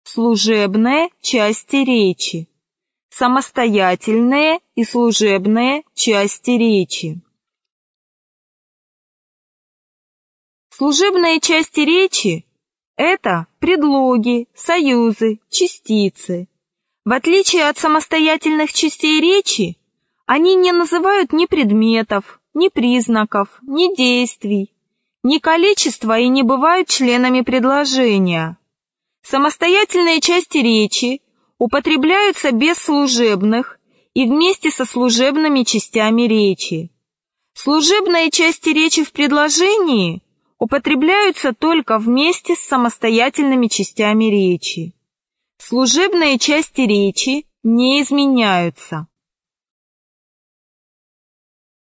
служебные части речи. Самостоятельные и служебные части речи. Служебные части речи – это предлоги, союзы, частицы. В отличие от самостоятельных частей речи, они не называют ни предметов, ни признаков, ни действий, ни количества и не бывают членами предложения. Самостоятельные части речи употребляются без служебных и вместе со служебными частями речи. Служебные части речи в предложении употребляются только вместе с самостоятельными частями речи. Служебные части речи не изменяются.